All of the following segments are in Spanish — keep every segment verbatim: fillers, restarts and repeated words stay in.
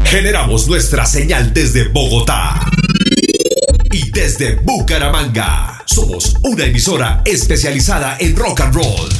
Generamos nuestra señal desde Bogotá y desde Bucaramanga. Somos una emisora especializada en rock and roll.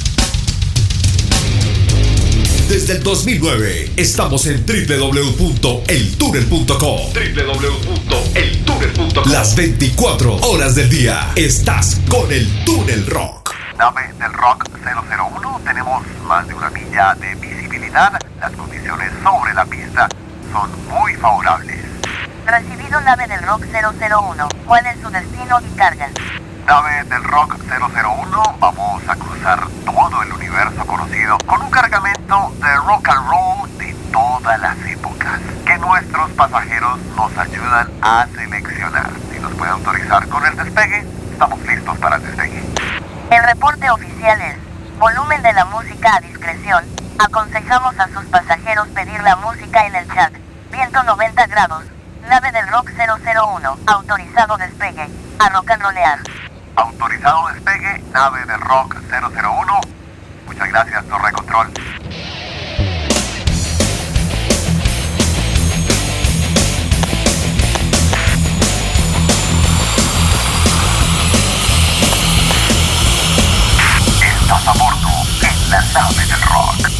Desde el dos mil nueve estamos en doble u doble u doble u punto el túnel punto com. doble u doble u doble u punto el túnel punto com. Las veinticuatro horas del día estás con el Túnel Rock. Nave del Rock cero cero uno, tenemos más de una milla de visibilidad. Las condiciones sobre la pista son muy favorables. Recibido nave del Rock cero cero uno. ¿Cuál es su destino y carga? Nave del Rock cero cero uno, vamos a cruzar todo el universo conocido con un cargamento de rock and roll de todas las épocas que nuestros pasajeros nos ayudan a seleccionar. Si nos puede autorizar con el despegue, estamos listos para el despegue. El reporte oficial es: volumen de la música a discreción. Aconsejamos a sus pasajeros pedir la música en el chat. Viento noventa grados. Nave del Rock cero cero uno. Autorizado despegue. A rock and rollear. Autorizado despegue, nave del Rock cero cero uno. Muchas gracias, Torre Control. Estás a bordo en la nave del rock.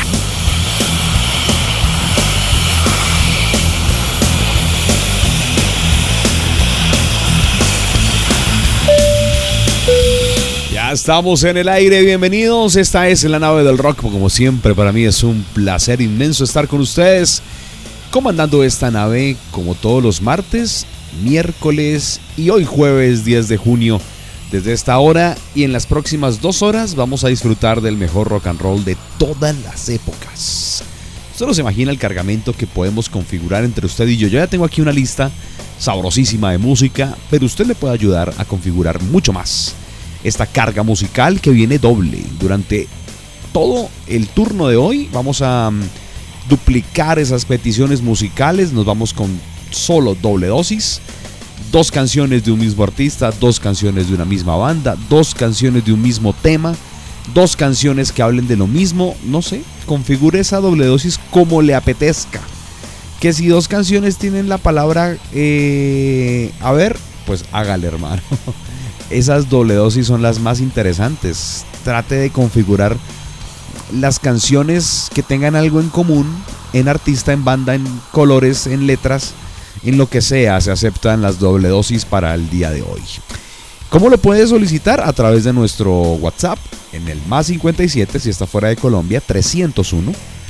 Ya estamos en el aire, bienvenidos. Esta es la nave del rock. Como siempre, para mí es un placer inmenso estar con ustedes, comandando esta nave como todos los martes, miércoles y hoy jueves diez de junio. Desde esta hora y en las próximas dos horas vamos a disfrutar del mejor rock and roll de todas las épocas. Usted no se imagina el cargamento que podemos configurar entre usted y yo. Yo ya tengo aquí una lista sabrosísima de música, pero usted le puede ayudar a configurar mucho más esta carga musical que viene doble. Durante todo el turno de hoy vamos a um, duplicar esas peticiones musicales. Nos vamos con solo doble dosis. Dos canciones de un mismo artista, dos canciones de una misma banda, dos canciones de un mismo tema, dos canciones que hablen de lo mismo. No sé, configure esa doble dosis como le apetezca. Que si dos canciones tienen la palabra eh, a ver, pues hágale, hermano. Esas doble dosis son las más interesantes. Trate de configurar las canciones que tengan algo en común, en artista, en banda, en colores, en letras, en lo que sea. Se aceptan las doble dosis para el día de hoy. ¿Cómo lo puede solicitar? A través de nuestro WhatsApp en el más cincuenta y siete, si está fuera de Colombia, trescientos uno,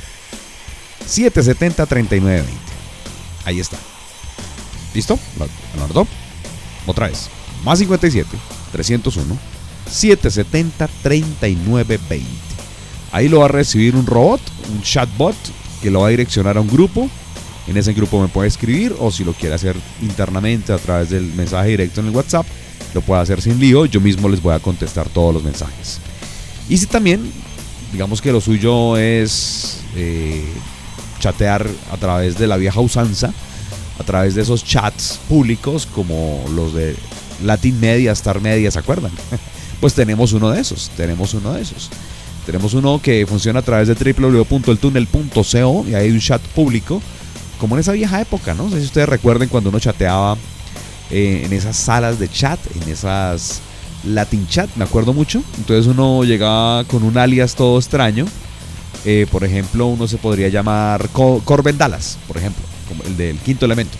setecientos setenta, treinta y nueve veinte. Ahí está. ¿Listo? ¿Lo anotó? Otra vez. Más cincuenta y siete, trescientos uno, setecientos setenta, treinta y nueve veinte. Ahí lo va a recibir un robot, un chatbot, que lo va a direccionar a un grupo. En ese grupo me puede escribir, o si lo quiere hacer internamente a través del mensaje directo en el WhatsApp, lo puede hacer sin lío. Yo mismo les voy a contestar todos los mensajes. Y si también, digamos que lo suyo es eh, chatear a través de la vieja usanza, a través de esos chats públicos como los de Latin Media, Star Media, ¿se acuerdan? Pues tenemos uno de esos, tenemos uno de esos. Tenemos uno que funciona a través de doble u doble u doble u punto el túnel punto co y hay un chat público, como en esa vieja época, ¿no? No sé si ustedes recuerden cuando uno chateaba eh, en esas salas de chat, en esas Latin Chat, me acuerdo mucho. Entonces uno llegaba con un alias todo extraño. Eh, por ejemplo, uno se podría llamar Cor- Corbin Dallas, por ejemplo, como el del Quinto Elemento.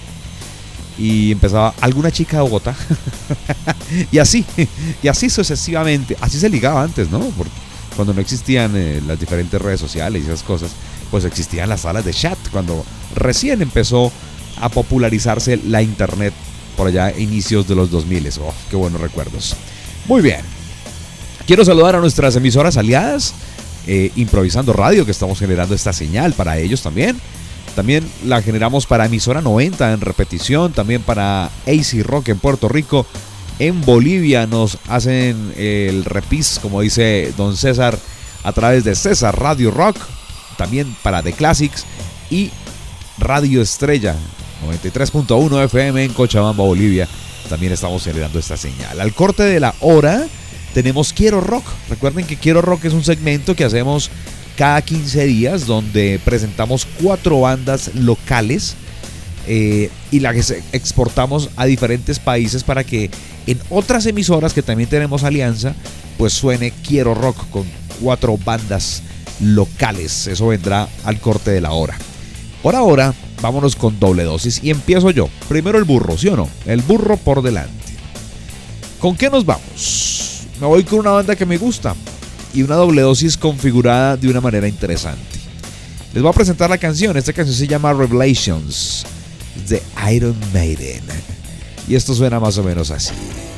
Y empezaba alguna chica de Bogotá. y así, y así sucesivamente. Así se ligaba antes, ¿no? Porque cuando no existían eh, las diferentes redes sociales y esas cosas, pues existían las salas de chat. Cuando recién empezó a popularizarse la internet, por allá a inicios de los dos mil. Oh, qué buenos recuerdos. Muy bien. Quiero saludar a nuestras emisoras aliadas, eh, Improvisando Radio, que estamos generando esta señal para ellos también. También la generamos para emisora noventa en repetición, también para A C Rock en Puerto Rico. En Bolivia nos hacen el repis, como dice don César, a través de César Radio Rock. También para The Classics y Radio Estrella noventa y tres punto uno F M en Cochabamba, Bolivia. También estamos generando esta señal. Al corte de la hora tenemos Quiero Rock. Recuerden que Quiero Rock es un segmento que hacemos cada quince días, donde presentamos cuatro bandas locales eh, y la que exportamos a diferentes países para que en otras emisoras que también tenemos alianza, pues suene Quiero Rock con cuatro bandas locales. Eso vendrá al corte de la hora. Por ahora, vámonos con doble dosis y empiezo yo. Primero el burro, ¿sí o no? El burro por delante. ¿Con qué nos vamos? Me voy con una banda que me gusta y una doble dosis configurada de una manera interesante. Les voy a presentar la canción. Esta canción se llama Revelations de Iron Maiden. Y esto suena más o menos así.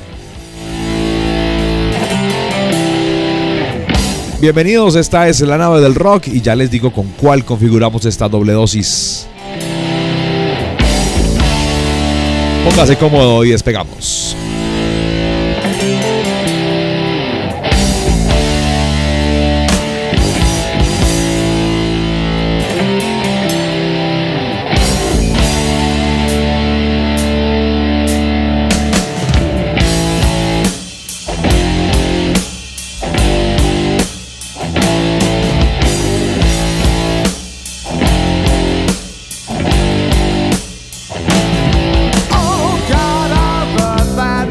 Bienvenidos, esta es la nave del rock y ya les digo con cuál configuramos esta doble dosis. Póngase cómodo y despegamos. Oh God, I'm a bad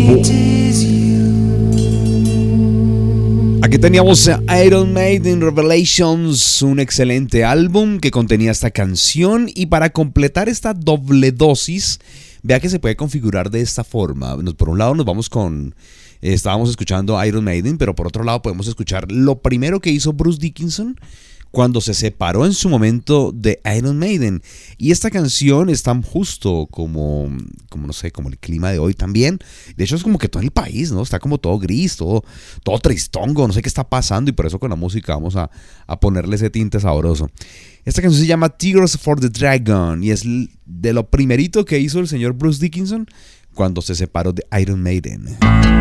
vivo. Aquí teníamos Iron Maiden Revelations, un excelente álbum que contenía esta canción, y para completar esta doble dosis, vea que se puede configurar de esta forma. Por un lado nos vamos con, eh, estábamos escuchando Iron Maiden, pero por otro lado podemos escuchar lo primero que hizo Bruce Dickinson cuando se separó en su momento de Iron Maiden. Y esta canción es tan justo como, como no sé, como el clima de hoy también. De hecho es como que todo el país, ¿no? Está como todo gris, todo, todo tristongo, no sé qué está pasando, y por eso con la música vamos a, a ponerle ese tinte sabroso. Esta canción se llama Tears for the Dragon y es de lo primerito que hizo el señor Bruce Dickinson cuando se separó de Iron Maiden.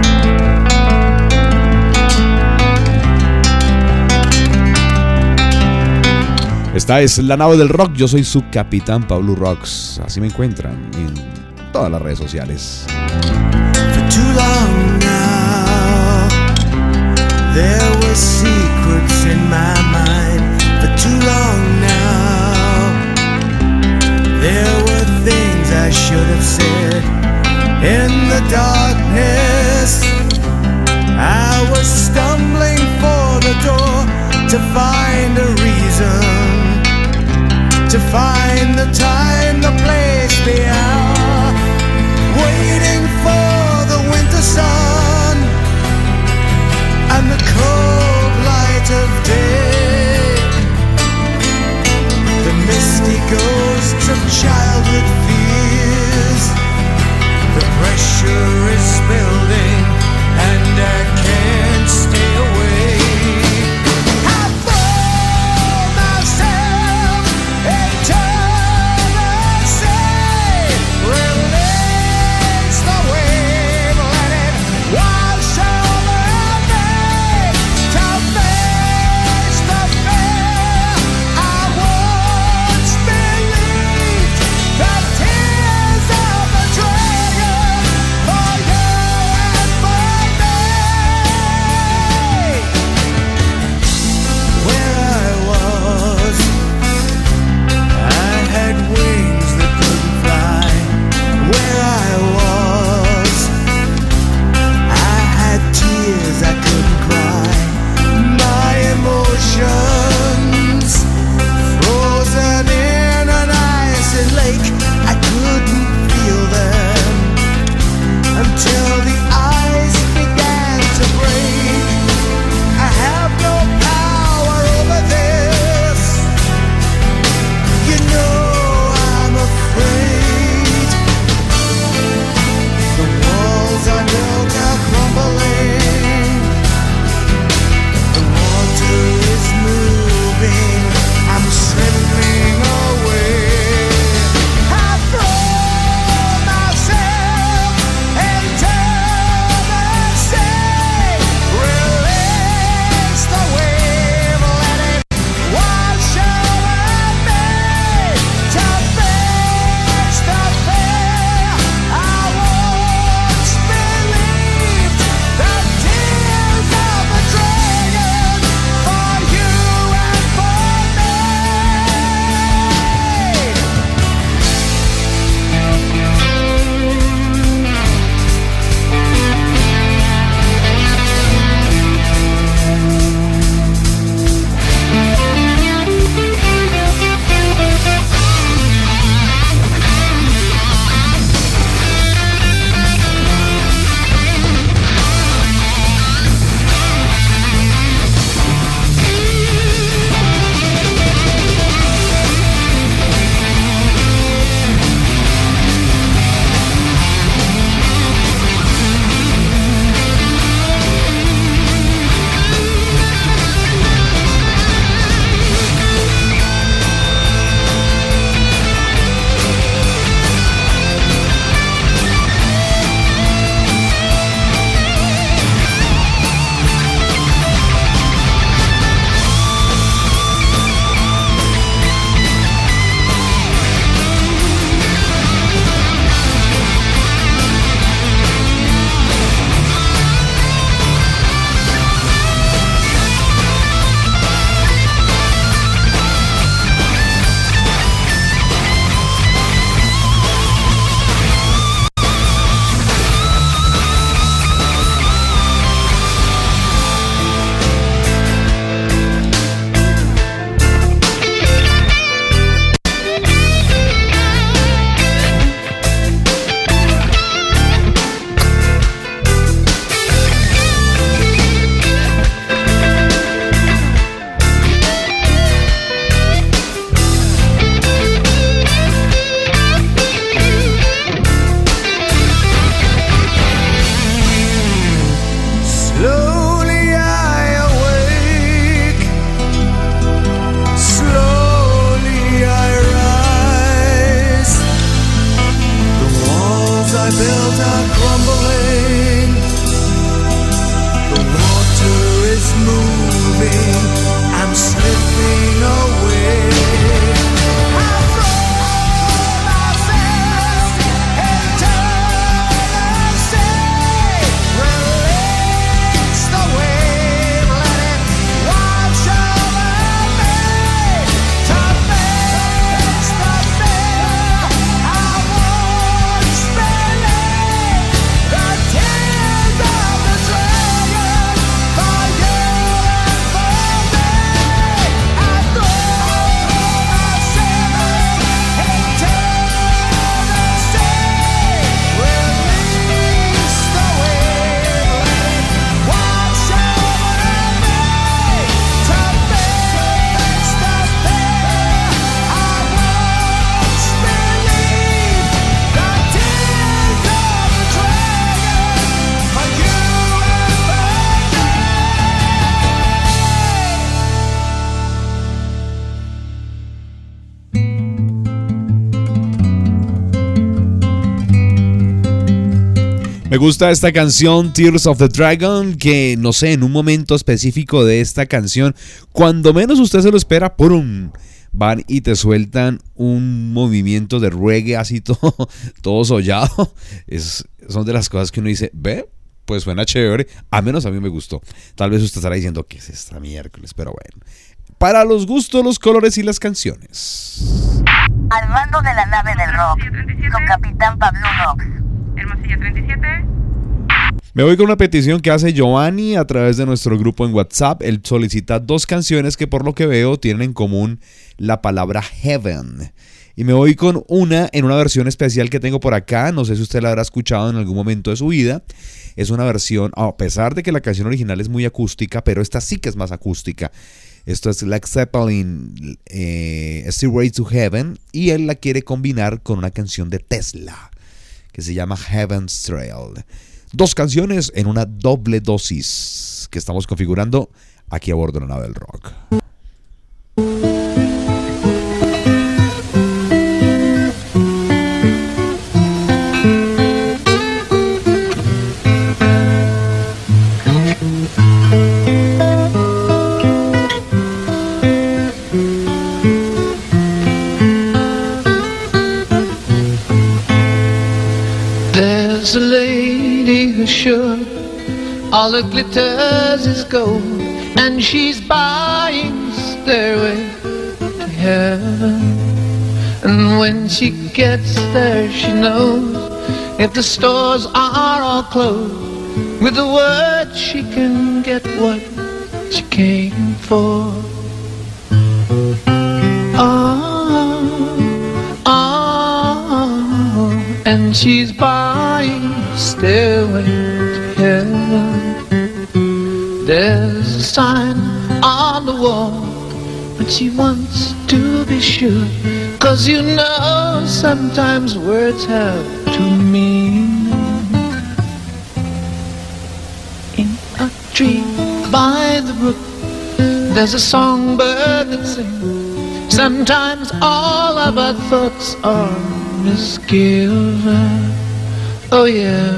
Esta es La Nave del Rock. Yo soy su capitán Pablo Rocks. Así me encuentran en todas las redes sociales. For too long now, there were secrets in my mind. For too long now, there were things I should have said. In the darkness, I was stumbling for the door to find a reason, to find the time, the place, the hour, waiting for the winter sun and the cold light of day. The misty ghosts of childhood fears, the pressure is building and I can't stay away. I throw myself eternally built are crumbling. The water is moving. I'm slipping away. I've thrown myself into the sea. Release the wave, let it wash over me. To face the fear I once believed. The tears of the dragon for you and for me. I throw myself into the sea. Release the wave, let it wash over me. To face the fear I once believed. The tears of the dragon for you and Me gusta esta canción Tears of the Dragon, que no sé, en un momento específico de esta canción, cuando menos usted se lo espera, ¡pum!, van y te sueltan un movimiento de reggae así todo, todo sollado. Es, son de las cosas que uno dice, ve, pues suena chévere, a menos a mí me gustó. Tal vez usted estará diciendo que es esta miércoles, pero bueno. Para los gustos, los colores y las canciones. Al mando de la nave del rock, su capitán Pablo Rox. Hermosilla treinta y siete. Me voy con una petición que hace Giovanni a través de nuestro grupo en WhatsApp. Él solicita dos canciones que por lo que veo tienen en común la palabra heaven. Y me voy con una en una versión especial que tengo por acá. No sé si usted la habrá escuchado en algún momento de su vida. Es una versión, a pesar de que la canción original es muy acústica, pero esta sí que es más acústica. Esto es Led Zeppelin, eh, Stairway to Heaven. Y él la quiere combinar con una canción de Tesla que se llama Heaven's Trail. Dos canciones en una doble dosis que estamos configurando aquí a bordo de la nave del rock. There's a lady who's sure all that glitters is gold, and she's buying Stairway to Heaven. And when she gets there, she knows if the stores are all closed, with the word she can get what she came for. Oh, oh, and she's buying Stairway to Heaven. There's a sign on the wall, but she wants to be sure, 'cause you know sometimes words have two meanings. In a tree by the brook, there's a songbird that sings. Sometimes all of our thoughts are misgiven. Oh yeah.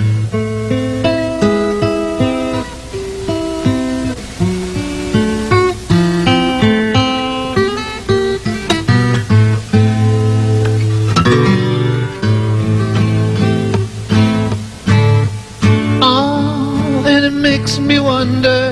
Oh, and it makes me wonder.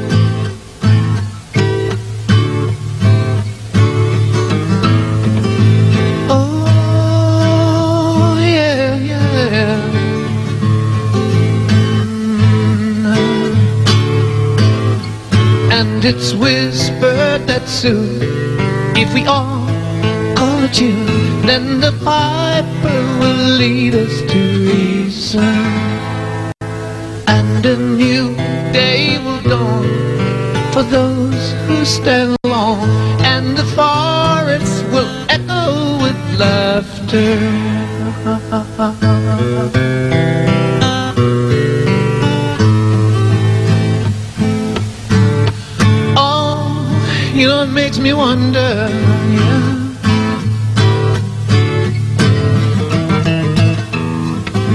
And it's whispered that soon, if we all call a tune, then the piper will lead us to reason, and a new day will dawn for those who stand alone, and the forests will echo with laughter. You know, it makes me wonder, yeah.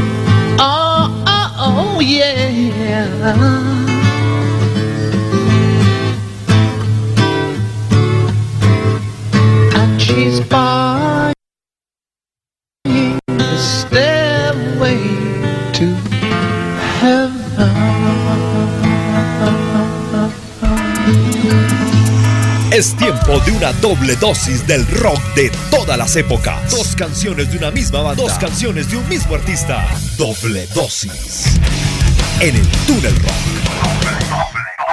And she's buying the stairway to Es tiempo de una doble dosis del rock de todas las épocas. Dos canciones de una misma banda. Dos canciones de un mismo artista. Doble dosis. En el Túnel Rock.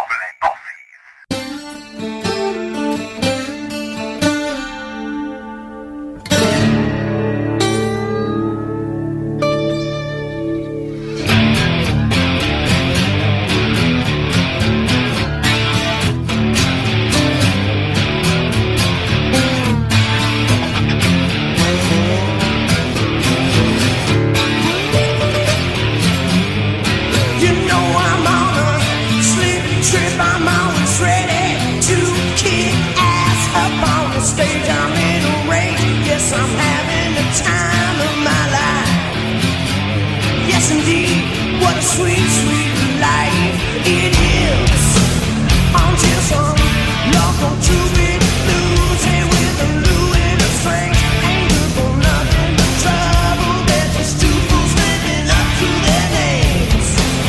You know I'm on a sleeping trip. I'm always ready to kick ass up on the stage. I'm in a rage. Yes, I'm having the time of my life. Yes, indeed, what a sweet, sweet life it is. Until some local true-bit blues, hey, with a Lou and a Frank. Ain't good for nothing but trouble. They're just two fools living up to their names.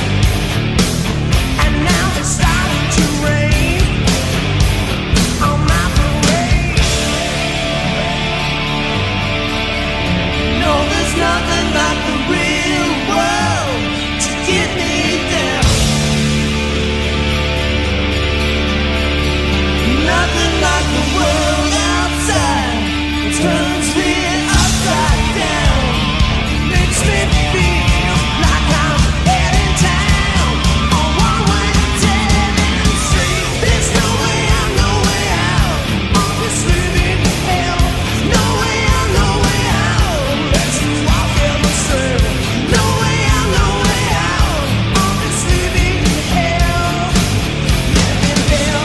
And now it's starting to rain on my parade. No, there's nothing like the real world to get me down. Nothing like the world outside. It turns me upside down. Makes me feel like I'm heading town on one way to street. There's no way out, no way out of this living hell. No way out, no way out. Let's walk in the sun. No way out, no way out of this living hell. Living hell.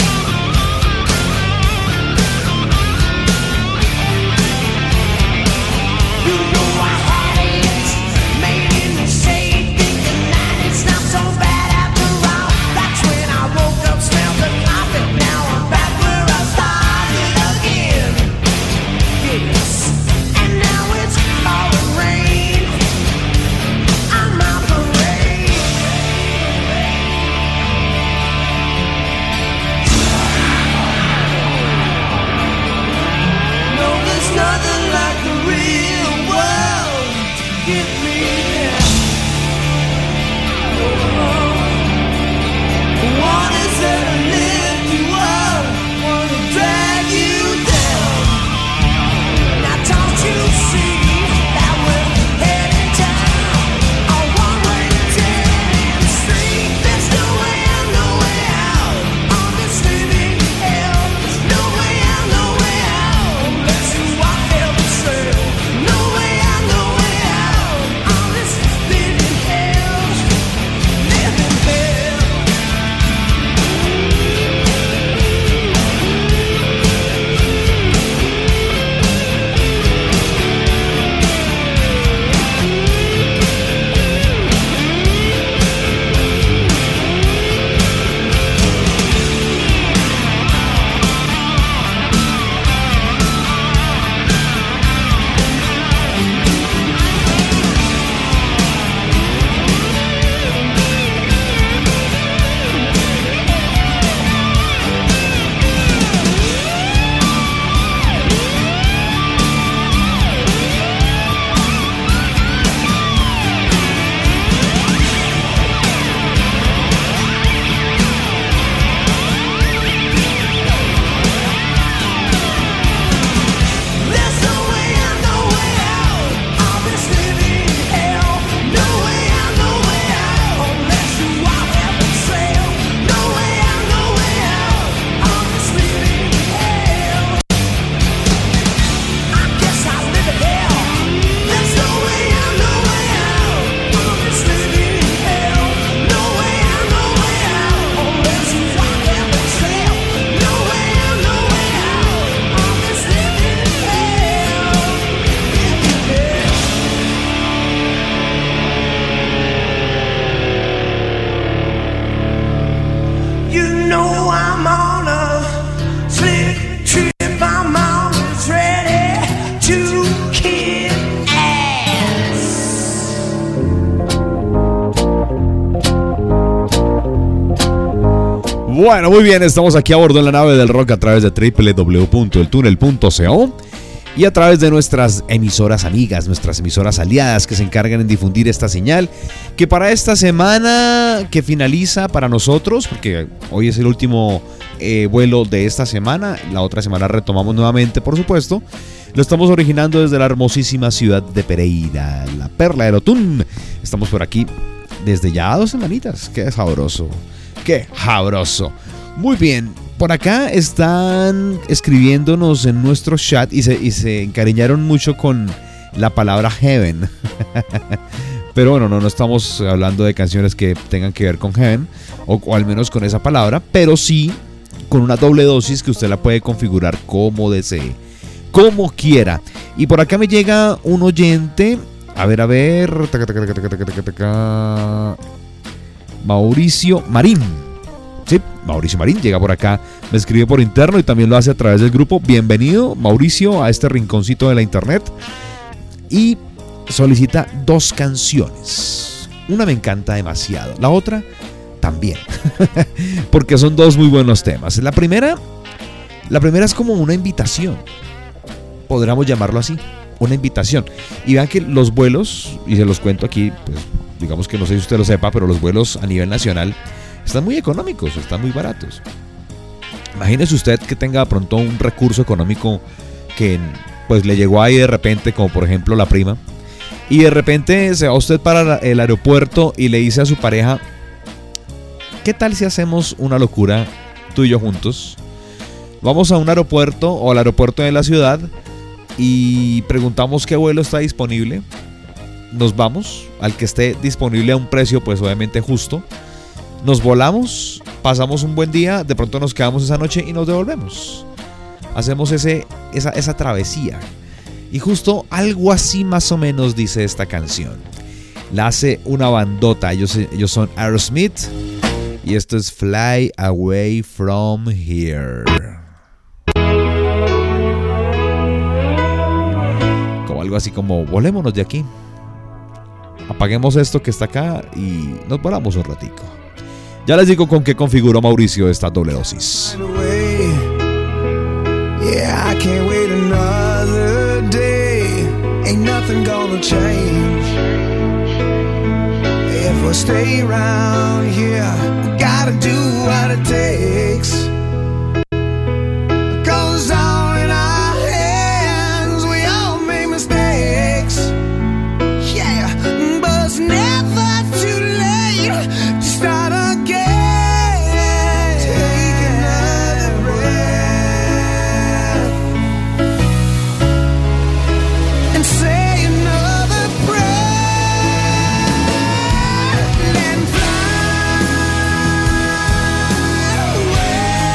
You know I had it made in the shade, thinking that it's not so bad after all. That's when I woke up, smelled the carpet. Now I'm back where I started again. Yes, and now it's pouring rain on my parade. No, there's nothing like the real world to get me down. One is there to lift you up, one to drag you down. Now don't you see that we're heading down on one way to ten Street? There's no way out, no way out of this living hell. There's no way out, no way out. Let's walk down the trail. No way out, no way out of Bueno, muy bien, estamos aquí a bordo en la nave del rock a través de doble u doble u doble u punto el túnel punto co y a través de nuestras emisoras amigas, nuestras emisoras aliadas que se encargan en difundir esta señal, que para esta semana que finaliza para nosotros, porque hoy es el último eh, vuelo de esta semana, la otra semana retomamos nuevamente, por supuesto, lo estamos originando desde la hermosísima ciudad de Pereira, la perla del Otún. Estamos por aquí desde ya dos semanitas, qué sabroso, qué sabroso. Muy bien. Por acá están escribiéndonos en nuestro chat y se, y se encariñaron mucho con la palabra heaven. Pero bueno, no, no estamos hablando de canciones que tengan que ver con heaven, o, o al menos con esa palabra, pero sí con una doble dosis que usted la puede configurar como desee, como quiera. Y por acá me llega un oyente, a ver, a ver, taca, taca, taca, taca, taca, taca, Mauricio Marín. Sí, Mauricio Marín llega por acá, me escribe por interno y también lo hace a través del grupo. Bienvenido, Mauricio, a este rinconcito de la internet. Y solicita dos canciones. Una me encanta demasiado, la otra también, porque son dos muy buenos temas. La primera, la primera es como una invitación, podríamos llamarlo así, una invitación. Y vean que los vuelos, y se los cuento aquí, pues, digamos que no sé si usted lo sepa, pero los vuelos a nivel nacional están muy económicos, están muy baratos. Imagínese usted que tenga pronto un recurso económico que pues le llegó ahí de repente, como por ejemplo la prima, y de repente se va usted para el aeropuerto y le dice a su pareja: ¿qué tal si hacemos una locura tú y yo juntos? Vamos a un aeropuerto o al aeropuerto de la ciudad y preguntamos qué vuelo está disponible. Nos vamos al que esté disponible a un precio pues obviamente justo. Nos volamos, pasamos un buen día, de pronto nos quedamos esa noche y nos devolvemos. Hacemos ese, esa, esa travesía. Y justo algo así más o menos dice esta canción. La hace una bandota, ellos, ellos son Aerosmith. Y esto es Fly Away From Here. Como algo así como, volémonos de aquí. Apaguemos esto que está acá y nos volamos un ratico. Ya les digo con qué configuró Mauricio esta doble dosis. Yeah, I can't wait another day. Ain't nothing gonna change. If we stay around here, we gotta do what it takes. 'Cause all in our hands, we all make mistakes. Yeah, but it's never too late to start again. Take another breath and say another prayer and fly away.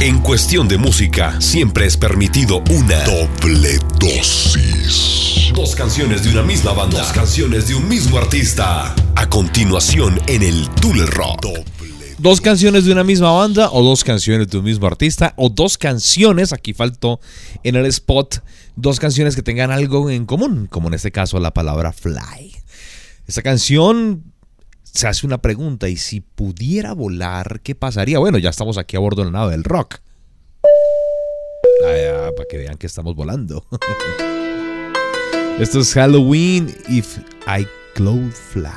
En cuestión de música, siempre es permitido una doble dosis. Dos canciones de una misma banda, dos canciones de un mismo artista. A continuación en el Túnel Rock. Dos canciones de una misma banda o dos canciones de un mismo artista o dos canciones, aquí faltó en el spot, dos canciones que tengan algo en común, como en este caso la palabra fly. Esta canción se hace una pregunta, y si pudiera volar, ¿qué pasaría? Bueno, ya estamos aquí a bordo de la nave del rock. Ah, ya, para que vean que estamos volando. Esto es Halloween, If I Could Fly.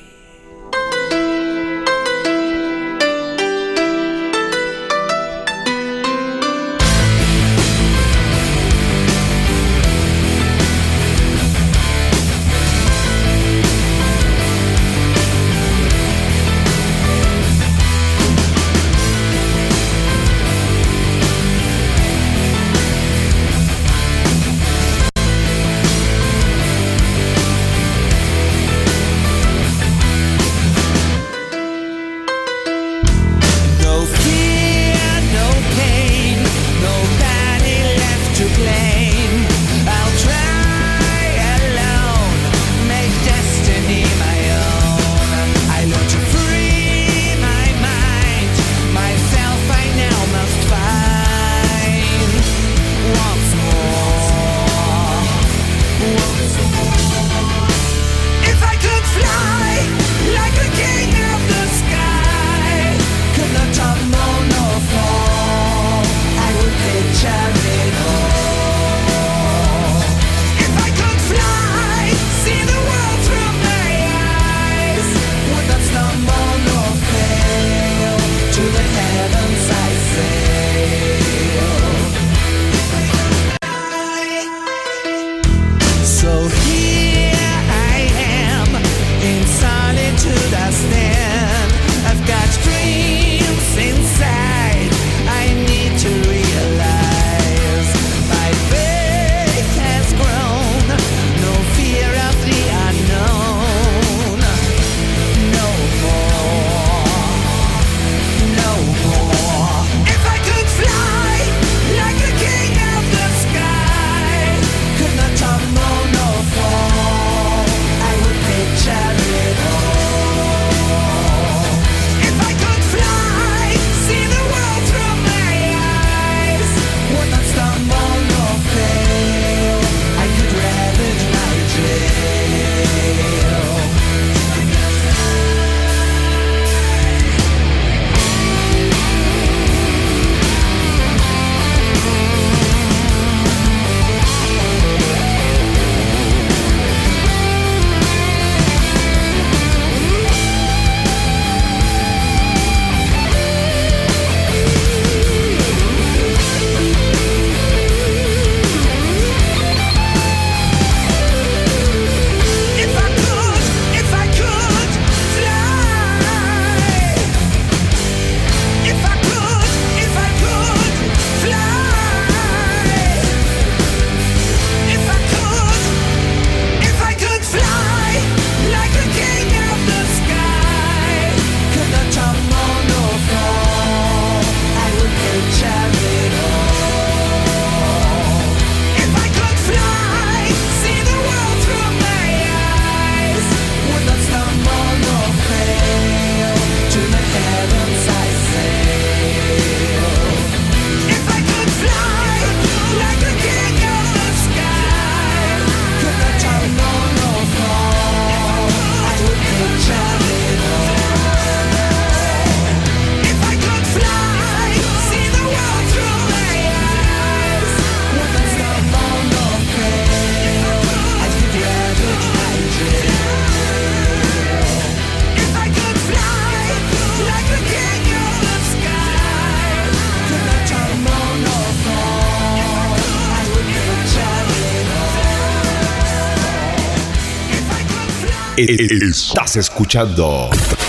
Estás escuchando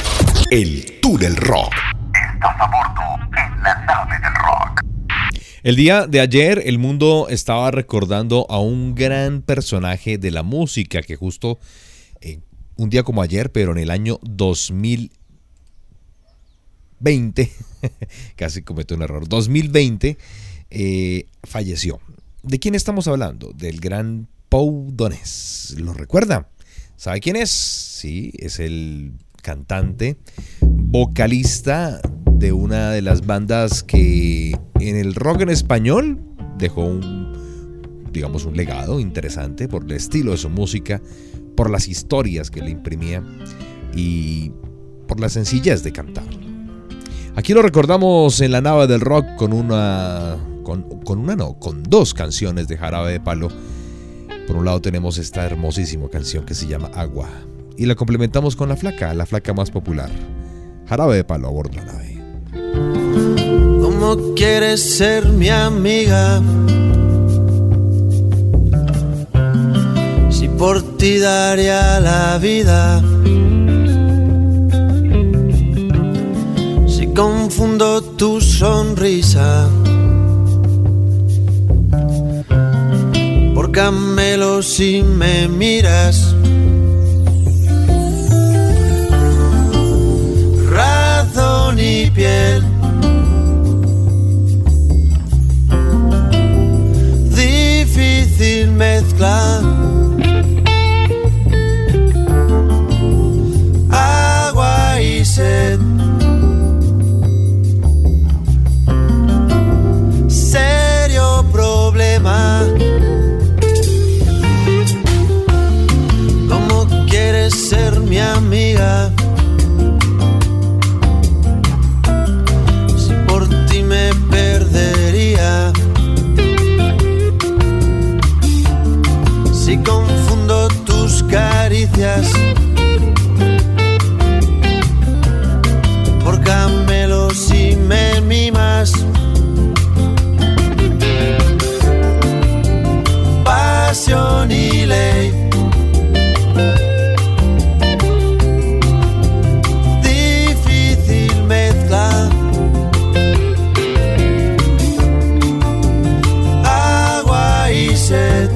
el Túnel Rock. Estás a bordo en la nave del rock. El día de ayer el mundo estaba recordando a un gran personaje de la música que justo eh, un día como ayer, pero en el año dos mil veinte, Casi cometí un error. dos mil veinte eh, falleció. ¿De quién estamos hablando? Del gran Pau Donés. ¿Lo recuerda? ¿Sabe quién es? Sí, es el cantante, vocalista de una de las bandas que en el rock en español dejó un, digamos, un legado interesante por el estilo de su música, por las historias que le imprimía y por la sencillez de cantar. Aquí lo recordamos en la nave del rock con una, con, con una no, con dos canciones de Jarabe de Palo. Por un lado tenemos esta hermosísima canción que se llama Agua y la complementamos con la flaca, la flaca más popular, Jarabe de Palo a bordo de la nave. ¿Cómo quieres ser mi amiga? Si por ti daría la vida. Si confundo tu sonrisa por camelo si me miras. Razón y piel, difícil mezcla. Agua y sed, serio problema. ¿Cómo quieres ser mi amiga? Si por ti me perdería. Si confundo tus caricias por camelos si me mimas. Pasión y ley, difícil mezcla. Agua y sed,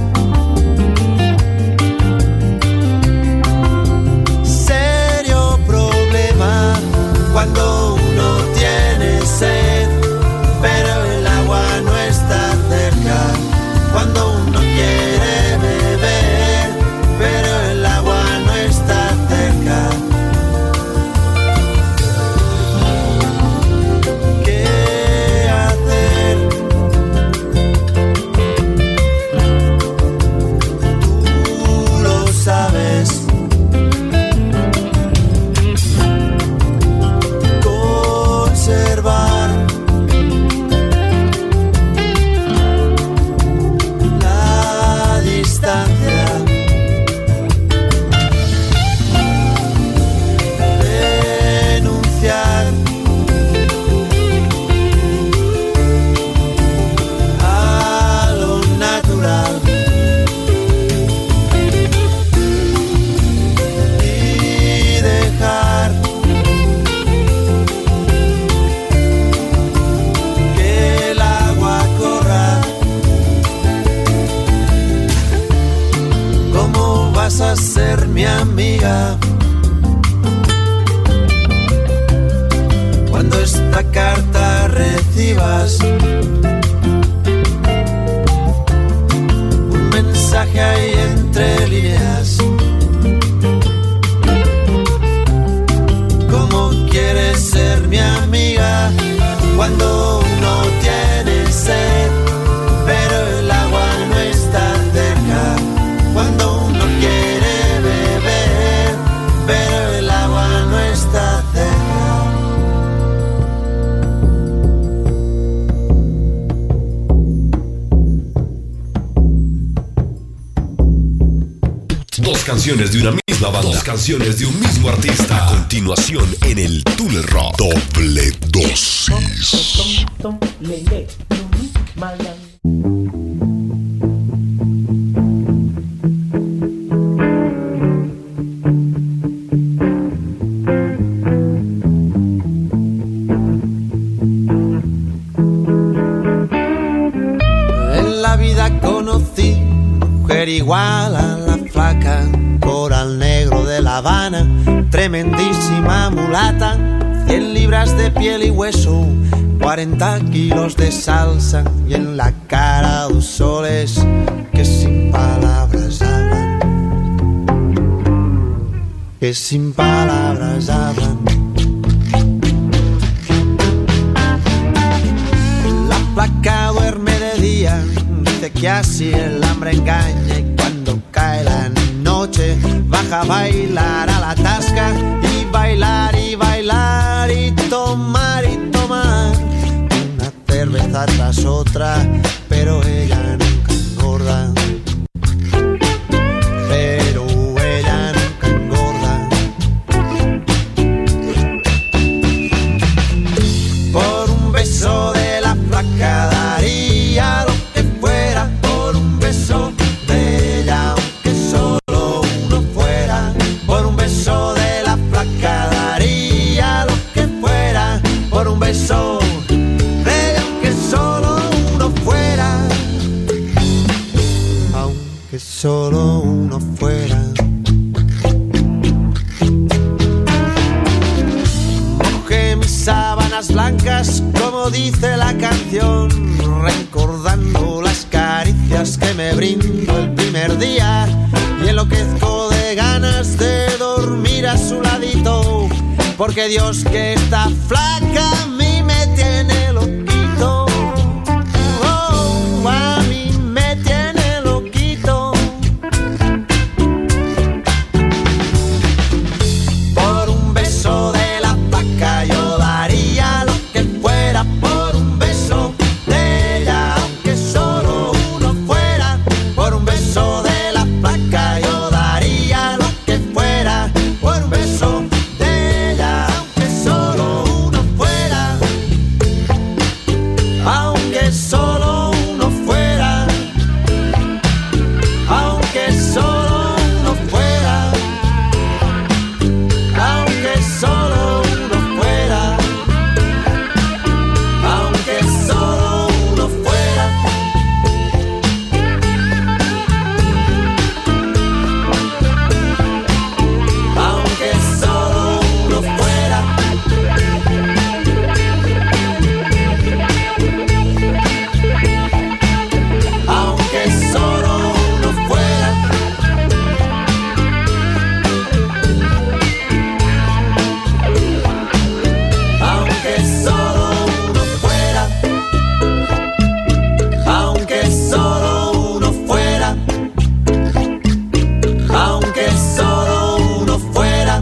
serio problema. Cuando uno tiene sed, pero el agua no está cerca. Cuando uno quiere beber, pero el agua no está cerca. ¿Qué hacer? Tú lo sabes. Conservar la distancia, renunciar a lo natural y dejar que el agua corra. ¿Cómo vas a ser mi amiga cuando esta carta recibas un mensaje ahí entre líneas? ¿Cómo quieres ser mi amiga cuando uno tiene sed, pero el agua no está cerca? Cuando uno quiere beber, pero el agua no está cerca. Dos canciones de una misma banda. Dos canciones de un mismo artista. A continuación en el Túnel Rock. Doble dosis. En la vida conocí mujer igual a la flaca, coral negro de La Habana, tremendísima mulata, cien libras de piel y hueso, cuarenta kilos de salsa y en la cara dos soles que sin palabras hablan, que sin palabras hablan. La flaca duerme de día, dice que así el hambre engaña, y cuando cae la noche baja a bailar a la tasca, y bailar y bailar y tomar y tomar una cerveza tras otra, pero ella nunca engorda, pero ella nunca engorda. Por un beso de la flaca daría lo que fuera, por un beso de ella, aunque solo uno fuera, por un beso de la flaca daría lo que fuera, por un beso de ella, aunque solo uno fuera, aunque solo uno fuera. Mojé mis sábanas blancas, como dice la canción, recordando las caricias que me brindó el primer día, y enloquezco de ganas de dormir a su ladito, porque Dios que está flaca a mí me tiene loquito. Oh, a mí me tiene loquito. Por un beso de la flaca yo daría lo que fuera, por un beso de ella, aunque solo uno fuera, por un beso de la flaca yo daría lo que fuera, por un beso de ella, aunque solo uno fuera, aunque solo uno fuera, aunque solo uno fuera, aunque solo uno fuera, aunque solo uno fuera. Aunque solo uno fuera, aunque solo uno fuera, aunque solo uno fuera, aunque solo uno fuera, aunque solo uno fuera,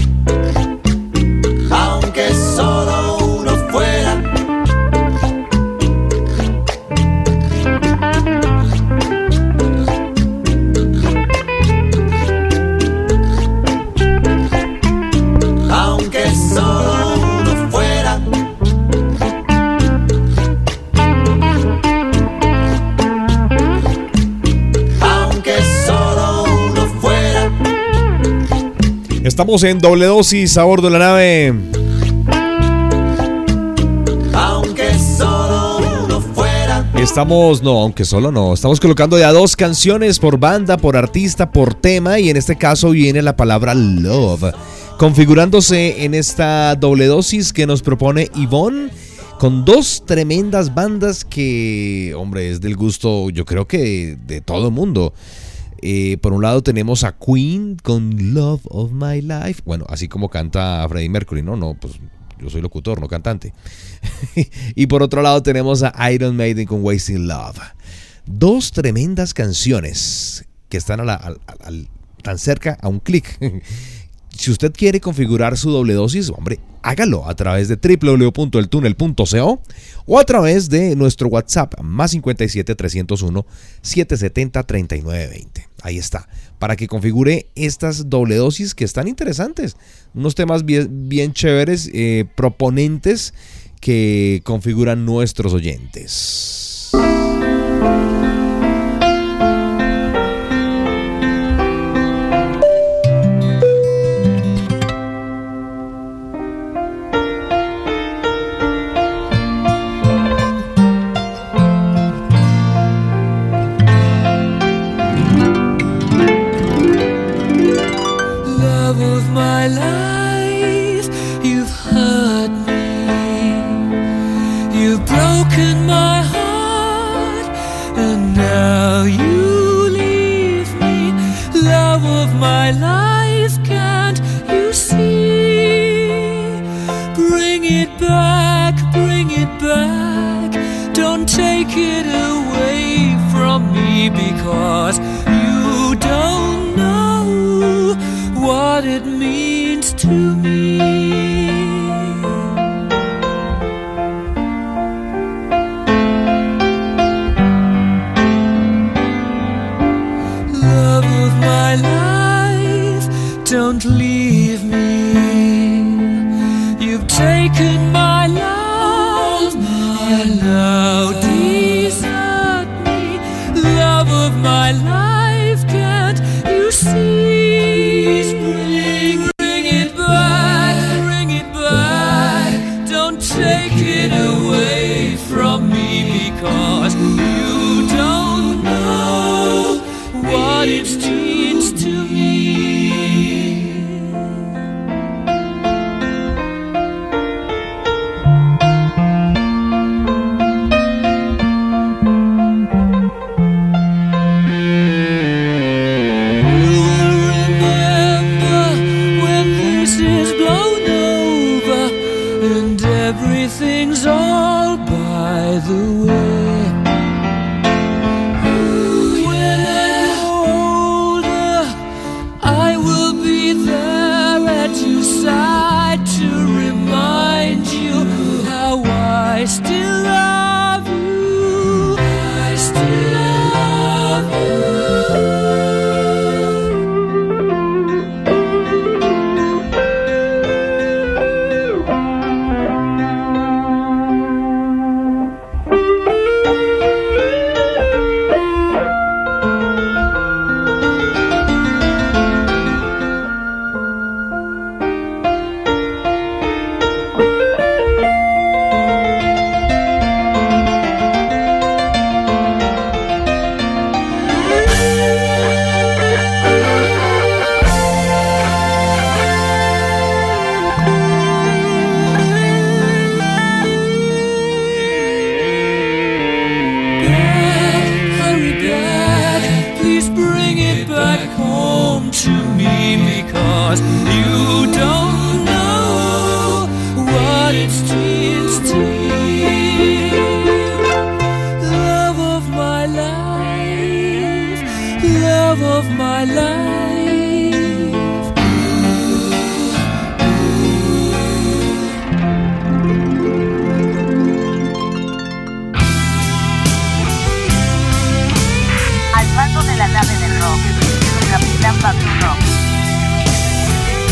aunque solo uno fuera. Aunque solo uno fuera, aunque solo uno fuera. Estamos en doble dosis a bordo de la nave. Aunque solo uno fuera. Estamos, no, aunque solo no, estamos colocando ya dos canciones por banda, por artista, por tema, y en este caso viene la palabra love, configurándose en esta doble dosis que nos propone Ivonne, con dos tremendas bandas que, hombre, es del gusto, yo creo que de, de todo el mundo. Eh, por un lado tenemos a Queen con Love of My Life, bueno, así como canta Freddie Mercury, no, no, pues yo soy locutor, no cantante. Y por otro lado tenemos a Iron Maiden con Wasting Love. Dos tremendas canciones que están a la, a, a, a, tan cerca a un clic. Si usted quiere configurar su doble dosis, hombre, hágalo a través de doble u doble u doble u punto el túnel punto co o a través de nuestro WhatsApp más cincuenta y siete, trescientos uno, setecientos setenta, treinta y nueve veinte. Ahí está, para que configure estas doble dosis que están interesantes. Unos temas bien, bien chéveres, eh, proponentes que configuran nuestros oyentes. Love of my life, you've heard broken my heart, and now you leave me. Love of my life, can't you see? Bring it back, bring it back. Don't take it away from me, because you don't know what it means to me. Love of my life, don't leave me. You've taken my love, and now desert me. Love of my life, can't you see? Bring, bring it back, bring it back. Don't take it away from me, because you don't know what it means to me. Everything's all by the way. When I'm older, I will be there at your side to remind you how I still love you. I still love you. Al mando de la nave del rock, su capitán Pablo Rock.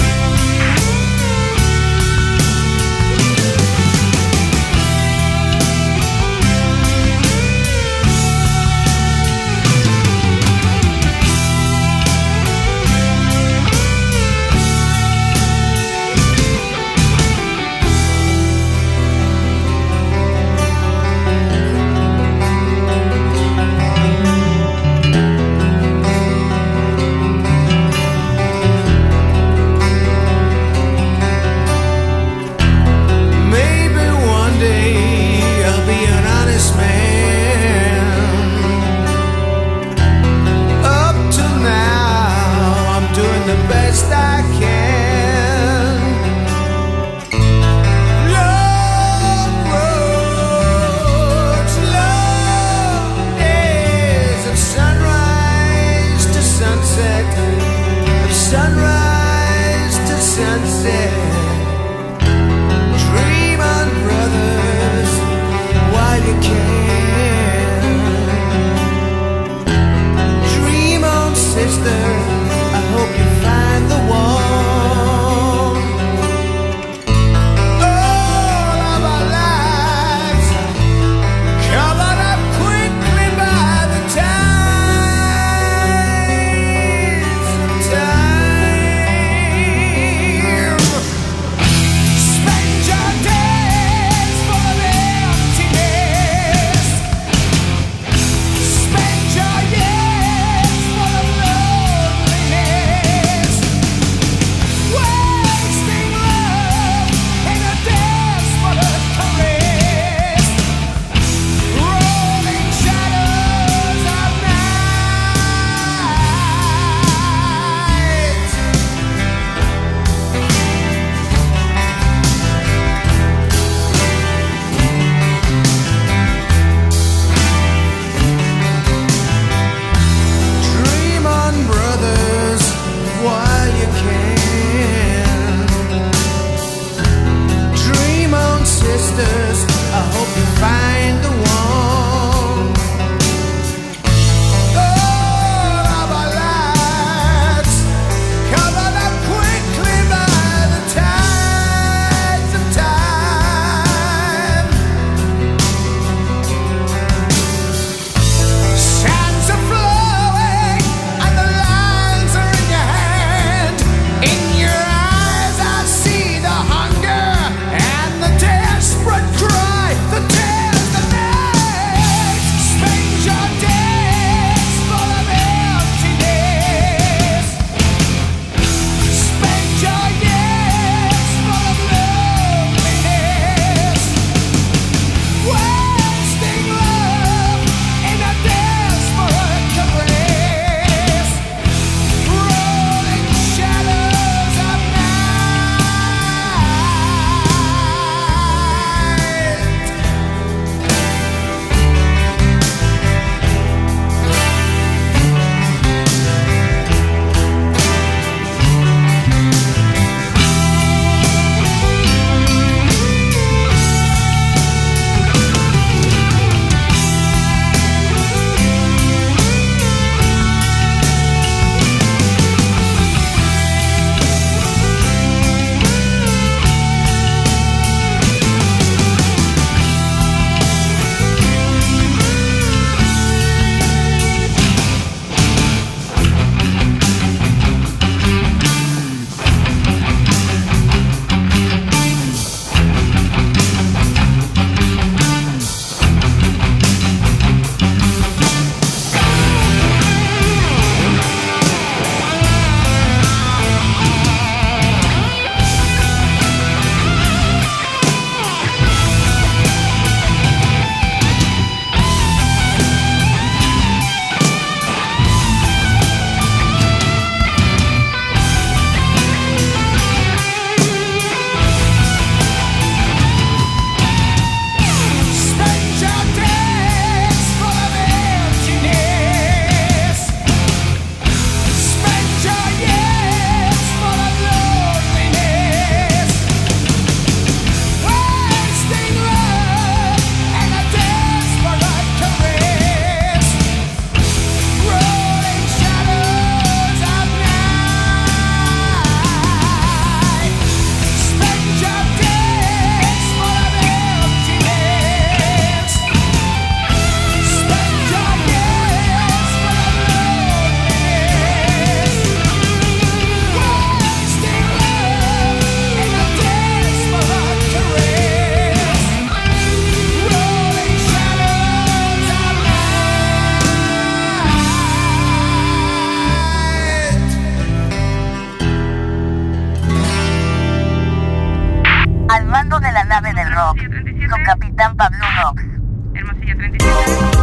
bordo de la nave del rock, su capitán Pablo Rox. Hermosilla treinta y siete.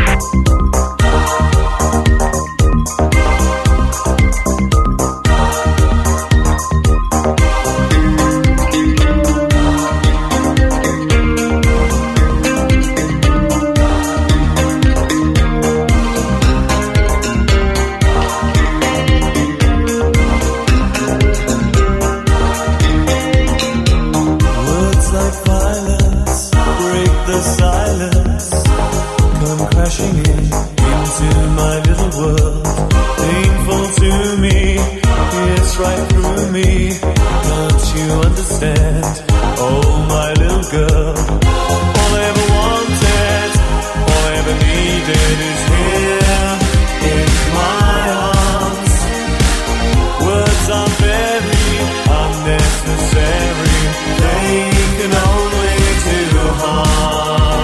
The silence come crashing in into my little world. Painful to me, it's right through me. Can't you understand? Oh, my little girl. All I ever wanted, all I ever needed is here in my arms. Words are very unnecessary. They can only do harm.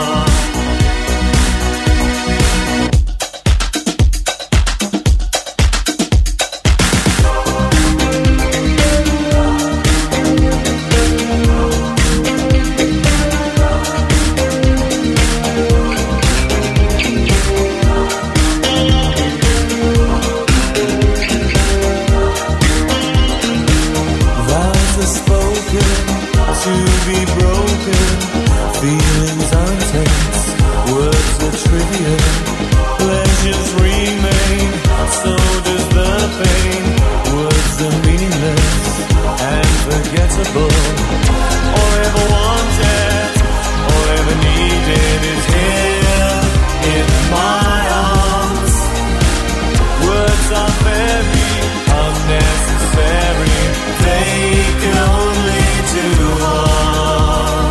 To be broken, feelings are intense, words are trivial, pleasures remain, so does the pain. Words are meaningless and forgettable. All I ever wanted, all I ever needed is here in my arms. Words are very unnecessary, they can only do harm.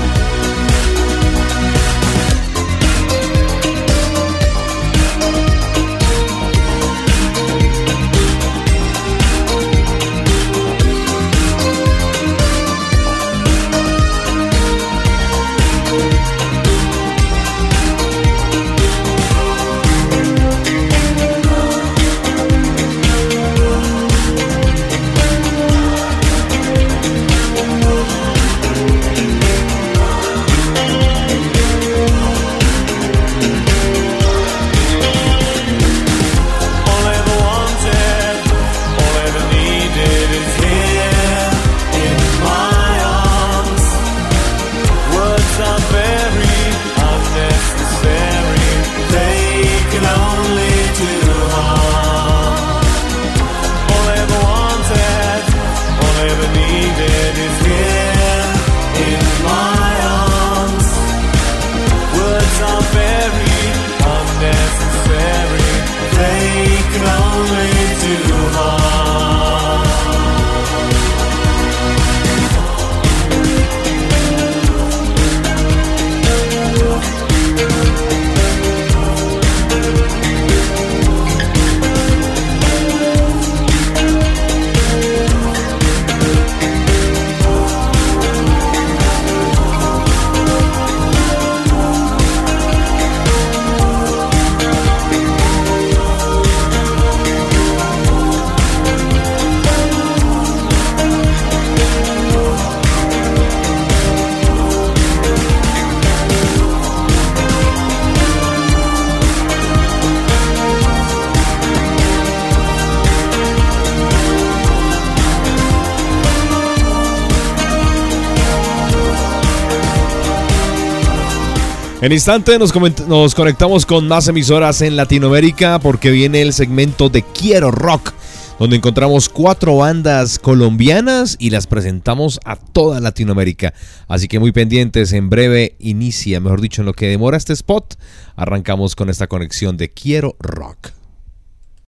En instante nos, nos conectamos con más emisoras en Latinoamérica porque viene el segmento de Quiero Rock, donde encontramos cuatro bandas colombianas y las presentamos a toda Latinoamérica. Así que muy pendientes, en breve inicia, mejor dicho, en lo que demora este spot, arrancamos con esta conexión de Quiero Rock.